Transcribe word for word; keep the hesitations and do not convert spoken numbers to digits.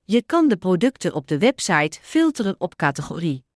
Je kan de producten op de website filteren op categorie.